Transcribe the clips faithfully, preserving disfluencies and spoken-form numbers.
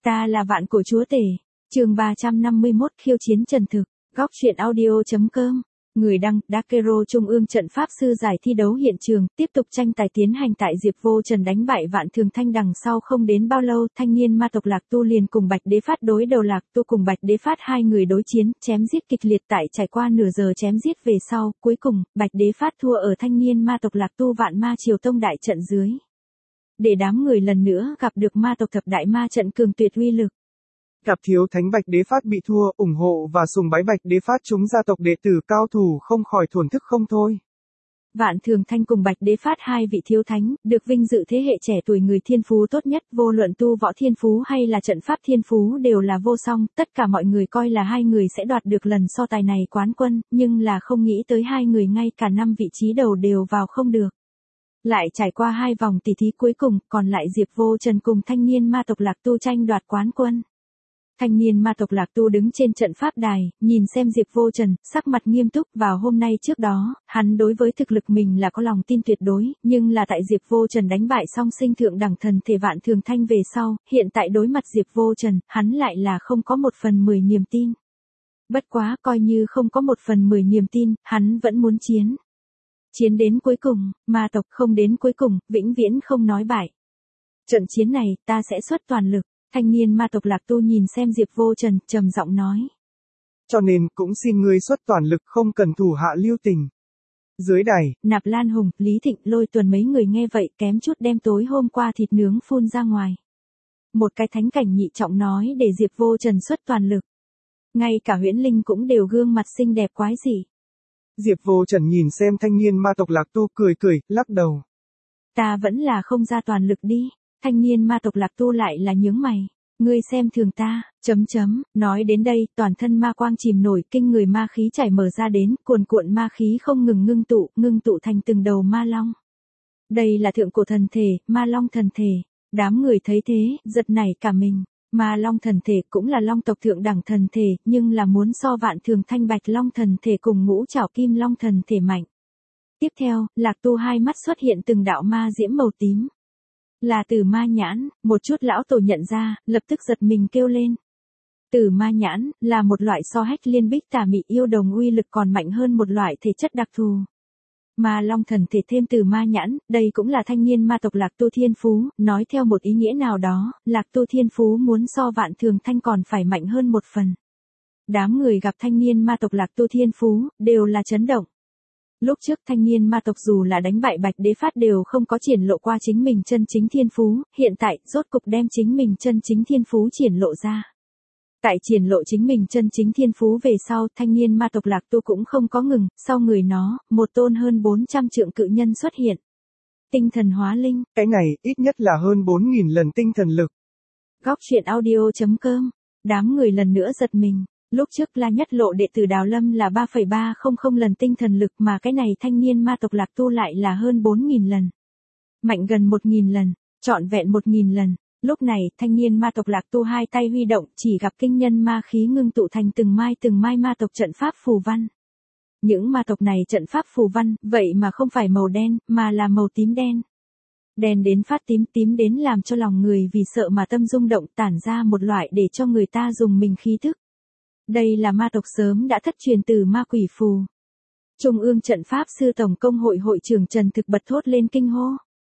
Ta là vạn cổ chúa tể. Chương ba trăm năm mươi mốt khiêu chiến trần thực. Góc truyện audio chấm com. Người đăng, Dakero Trung ương trận pháp sư giải thi đấu hiện trường, tiếp tục tranh tài tiến hành tại Diệp Vô Trần đánh bại Vạn Thường Thanh đằng sau không đến bao lâu, thanh niên ma tộc Lạc Tu liền cùng Bạch Đế Phát đối đầu. Lạc Tu cùng Bạch Đế Phát hai người đối chiến, chém giết kịch liệt tại trải qua nửa giờ chém giết về sau, cuối cùng, Bạch Đế Phát thua ở thanh niên ma tộc Lạc Tu Vạn Ma Triều Tông đại trận dưới. Để đám người lần nữa gặp được ma tộc thập đại ma trận cường tuyệt uy lực. Gặp thiếu thánh Bạch Đế Phát bị thua, ủng hộ và sùng bái Bạch Đế Phát chúng gia tộc đệ tử cao thủ không khỏi thổn thức không thôi. Vạn Thường Thanh cùng Bạch Đế Phát hai vị thiếu thánh, được vinh dự thế hệ trẻ tuổi người thiên phú tốt nhất, vô luận tu võ thiên phú hay là trận pháp thiên phú đều là vô song, tất cả mọi người coi là hai người sẽ đoạt được lần so tài này quán quân, nhưng là không nghĩ tới hai người ngay cả năm vị trí đầu đều vào không được. Lại trải qua hai vòng tỷ thí cuối cùng, còn lại Diệp Vô Trần cùng thanh niên ma tộc Lạc Tu tranh đoạt quán quân. Thanh niên ma tộc Lạc Tu đứng trên trận pháp đài, nhìn xem Diệp Vô Trần, sắc mặt nghiêm túc. Vào hôm nay trước đó, hắn đối với thực lực mình là có lòng tin tuyệt đối, nhưng là tại Diệp Vô Trần đánh bại song sinh thượng đẳng thần thể Vạn Thường Thanh về sau, hiện tại đối mặt Diệp Vô Trần, hắn lại là không có một phần mười niềm tin. Bất quá, coi như không có một phần mười niềm tin, hắn vẫn muốn chiến. Chiến đến cuối cùng, ma tộc không đến cuối cùng, vĩnh viễn không nói bại. Trận chiến này, ta sẽ xuất toàn lực. Thanh niên ma tộc Lạc Tu nhìn xem Diệp Vô Trần, trầm giọng nói. Cho nên, cũng xin ngươi xuất toàn lực không cần thủ hạ lưu tình. Dưới đài, Nạp Lan Hùng, Lý Thịnh, Lôi Tuần mấy người nghe vậy kém chút đem tối hôm qua thịt nướng phun ra ngoài. Một cái thánh cảnh nhị trọng nói để Diệp Vô Trần xuất toàn lực. Ngay cả Huyễn Linh cũng đều gương mặt xinh đẹp quái dị. Diệp Vô Trần nhìn xem thanh niên ma tộc Lạc Tu cười cười, lắc đầu. Ta vẫn là không ra toàn lực đi. Thanh niên ma tộc Lạc Tu lại là nhướng mày. Ngươi xem thường ta, chấm chấm, nói đến đây, toàn thân ma quang chìm nổi, kinh người ma khí chảy mở ra đến, cuồn cuộn ma khí không ngừng ngưng tụ, ngưng tụ thành từng đầu ma long. Đây là thượng cổ thần thể, ma long thần thể. Đám người thấy thế, giật nảy cả mình. Ma long thần thể cũng là long tộc thượng đẳng thần thể, nhưng là muốn so Vạn Thường Thanh Bạch long thần thể cùng ngũ trảo kim long thần thể mạnh. Tiếp theo, Lạc Tu hai mắt xuất hiện từng đạo ma diễm màu tím. Là Tử Ma Nhãn, một chút lão tổ nhận ra, lập tức giật mình kêu lên. Tử Ma Nhãn, là một loại so hách liên bích tà mị yêu đồng uy lực còn mạnh hơn một loại thể chất đặc thù. Ma long thần thể thêm Tử Ma Nhãn, đây cũng là thanh niên ma tộc Lạc Tu thiên phú, nói theo một ý nghĩa nào đó, Lạc Tu thiên phú muốn so Vạn Thường Thanh còn phải mạnh hơn một phần. Đám người gặp thanh niên ma tộc Lạc Tu thiên phú, đều là chấn động. Lúc trước thanh niên ma tộc dù là đánh bại Bạch Đế Phát đều không có triển lộ qua chính mình chân chính thiên phú, hiện tại, rốt cục đem chính mình chân chính thiên phú triển lộ ra. Tại triển lộ chính mình chân chính thiên phú về sau, thanh niên ma tộc Lạc Tu cũng không có ngừng, sau người nó, một tôn hơn bốn trăm trượng cự nhân xuất hiện. Tinh thần hóa linh. Cái này, ít nhất là hơn bốn nghìn lần tinh thần lực. Góc truyện audio chấm com. Đám người lần nữa giật mình. Lúc trước La Nhất Lộ đệ tử Đào Lâm là ba phẩy ba không không lần tinh thần lực mà cái này thanh niên ma tộc Lạc Tu lại là hơn bốn nghìn lần. Mạnh gần một nghìn lần, trọn vẹn một nghìn lần. Lúc này, thanh niên ma tộc Lạc Tu hai tay huy động, chỉ gặp kinh nhân ma khí ngưng tụ thành từng mai từng mai ma tộc trận pháp phù văn. Những ma tộc này trận pháp phù văn, vậy mà không phải màu đen, mà là màu tím đen. Đen đến phát tím, tím đến làm cho lòng người vì sợ mà tâm rung động, tản ra một loại để cho người ta dùng mình khí thức. Đây là ma tộc sớm đã thất truyền từ ma quỷ phù. Trung ương trận pháp sư tổng công hội hội trưởng Trần Thực bật thốt lên kinh hô.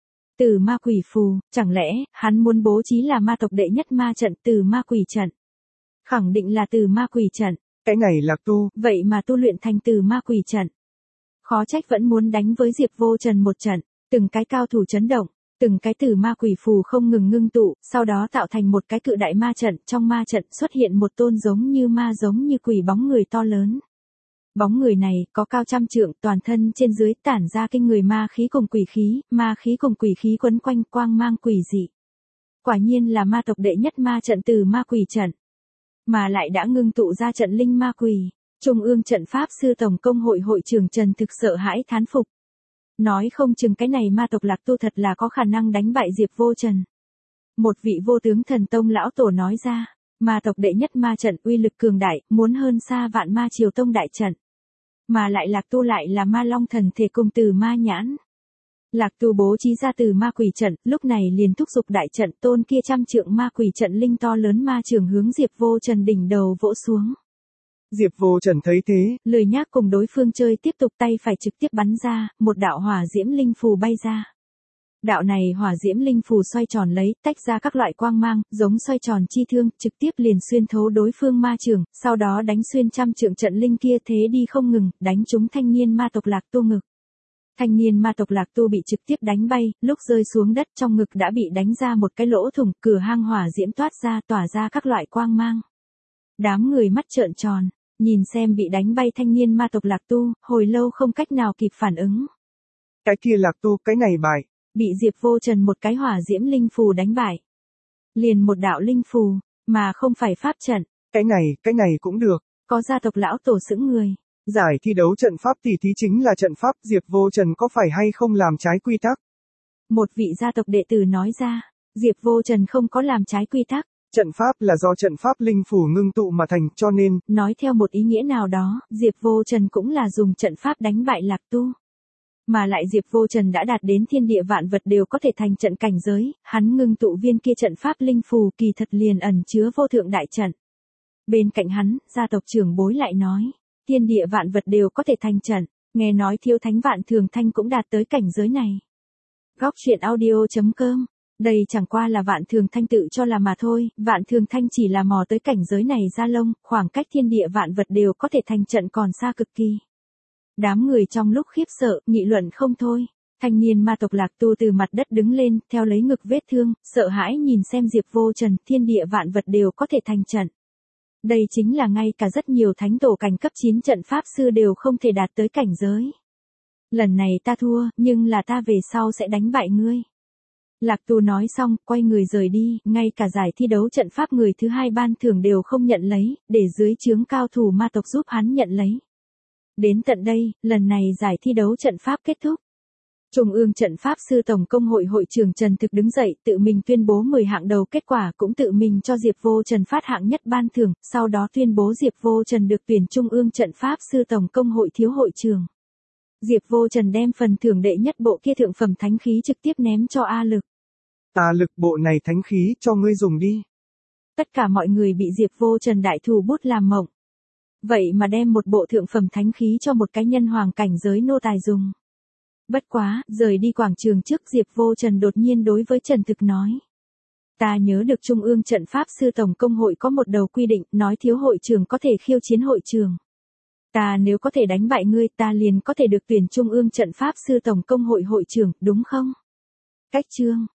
Từ ma quỷ phù, chẳng lẽ, hắn muốn bố trí là ma tộc đệ nhất ma trận từ ma quỷ trận? Khẳng định là từ ma quỷ trận. Cái này Lạc Tu. Vậy mà tu luyện thành từ ma quỷ trận. Khó trách vẫn muốn đánh với Diệp Vô Trần một trận, từng cái cao thủ chấn động. Từng cái tử ma quỷ phù không ngừng ngưng tụ, sau đó tạo thành một cái cự đại ma trận, trong ma trận xuất hiện một tôn giống như ma giống như quỷ bóng người to lớn. Bóng người này có cao trăm trượng, toàn thân trên dưới tản ra kinh người ma khí cùng quỷ khí, ma khí cùng quỷ khí quấn quanh quang mang quỷ dị. Quả nhiên là ma tộc đệ nhất ma trận từ ma quỷ trận, mà lại đã ngưng tụ ra trận linh ma quỷ. Trung ương trận pháp sư tổng công hội hội trưởng Trần Thực sợ hãi thán phục. Nói không chừng cái này ma tộc Lạc Tu thật là có khả năng đánh bại Diệp Vô Trần. Một vị vô tướng thần tông lão tổ nói ra, ma tộc đệ nhất ma trận uy lực cường đại, muốn hơn xa Vạn Ma Triều Tông đại trận. Mà lại Lạc Tu lại là ma long thần thể cùng Từ Ma Nhãn. Lạc Tu bố trí ra từ ma quỷ trận, lúc này liền thúc giục đại trận, tôn kia trăm trượng ma quỷ trận linh to lớn ma trường hướng Diệp Vô Trần đỉnh đầu vỗ xuống. Diệp Vô Trần thấy thế, lười nhác cùng đối phương chơi tiếp tục, tay phải trực tiếp bắn ra, một đạo hỏa diễm linh phù bay ra. Đạo này hỏa diễm linh phù xoay tròn lấy, tách ra các loại quang mang, giống xoay tròn chi thương, trực tiếp liền xuyên thấu đối phương ma trường, sau đó đánh xuyên trăm trượng trận linh kia, thế đi không ngừng, đánh trúng thanh niên ma tộc Lạc Tu ngực. Thanh niên ma tộc Lạc Tu bị trực tiếp đánh bay, lúc rơi xuống đất trong ngực đã bị đánh ra một cái lỗ thủng, cửa hang hỏa diễm toát ra, tỏa ra các loại quang mang. Đám người mắt trợn tròn, nhìn xem bị đánh bay thanh niên ma tộc Lạc Tu, hồi lâu không cách nào kịp phản ứng. Cái kia Lạc Tu, cái này bại. Bị Diệp Vô Trần một cái hỏa diễm linh phù đánh bại. Liền một đạo linh phù, mà không phải pháp trận. Cái này, cái này cũng được. Có gia tộc lão tổ sững người. Giải thi đấu trận pháp tỷ thí chính là trận pháp, Diệp Vô Trần có phải hay không làm trái quy tắc? Một vị gia tộc đệ tử nói ra, Diệp Vô Trần không có làm trái quy tắc. Trận pháp là do trận pháp linh phù ngưng tụ mà thành, cho nên, nói theo một ý nghĩa nào đó, Diệp Vô Trần cũng là dùng trận pháp đánh bại Lạc Tu. Mà lại Diệp Vô Trần đã đạt đến thiên địa vạn vật đều có thể thành trận cảnh giới, hắn ngưng tụ viên kia trận pháp linh phù kỳ thật liền ẩn chứa vô thượng đại trận. Bên cạnh hắn, gia tộc trưởng bối lại nói, thiên địa vạn vật đều có thể thành trận, nghe nói Thiếu Thánh Vạn Thường Thanh cũng đạt tới cảnh giới này. Góc truyện audio chấm com. Đây chẳng qua là Vạn Thường Thanh tự cho là mà thôi, Vạn Thường Thanh chỉ là mò tới cảnh giới này ra lông, khoảng cách thiên địa vạn vật đều có thể thành trận còn xa cực kỳ. Đám người trong lúc khiếp sợ, nghị luận không thôi. Thanh niên ma tộc Lạc Tu từ mặt đất đứng lên, theo lấy ngực vết thương, sợ hãi nhìn xem Diệp Vô Trần, thiên địa vạn vật đều có thể thành trận. Đây chính là ngay cả rất nhiều thánh tổ cảnh cấp chín trận pháp sư đều không thể đạt tới cảnh giới. Lần này ta thua, nhưng là ta về sau sẽ đánh bại ngươi. Lạc Tu nói xong, quay người rời đi, ngay cả giải thi đấu trận pháp người thứ hai ban thưởng đều không nhận lấy, để dưới trướng cao thủ ma tộc giúp hắn nhận lấy. Đến tận đây, lần này giải thi đấu trận pháp kết thúc. Trung ương trận pháp sư tổng công hội hội trưởng Trần Thực đứng dậy, tự mình tuyên bố mười hạng đầu kết quả, cũng tự mình cho Diệp Vô Trần phát hạng nhất ban thưởng, sau đó tuyên bố Diệp Vô Trần được tuyển Trung ương trận pháp sư tổng công hội thiếu hội trưởng. Diệp Vô Trần đem phần thưởng đệ nhất bộ kia thượng phẩm thánh khí trực tiếp ném cho A Lực. Ta Lực, bộ này thánh khí cho ngươi dùng đi. Tất cả mọi người bị Diệp Vô Trần đại thủ bút làm mộng. Vậy mà đem một bộ thượng phẩm thánh khí cho một cái nhân hoàng cảnh giới nô tài dùng. Bất quá, rời đi quảng trường trước, Diệp Vô Trần đột nhiên đối với Trần Thực nói. Ta nhớ được Trung ương trận pháp sư tổng công hội có một đầu quy định, nói thiếu hội trưởng có thể khiêu chiến hội trưởng. Ta nếu có thể đánh bại ngươi, ta liền có thể được tuyển Trung ương trận pháp sư tổng công hội hội trưởng, đúng không? Cách chương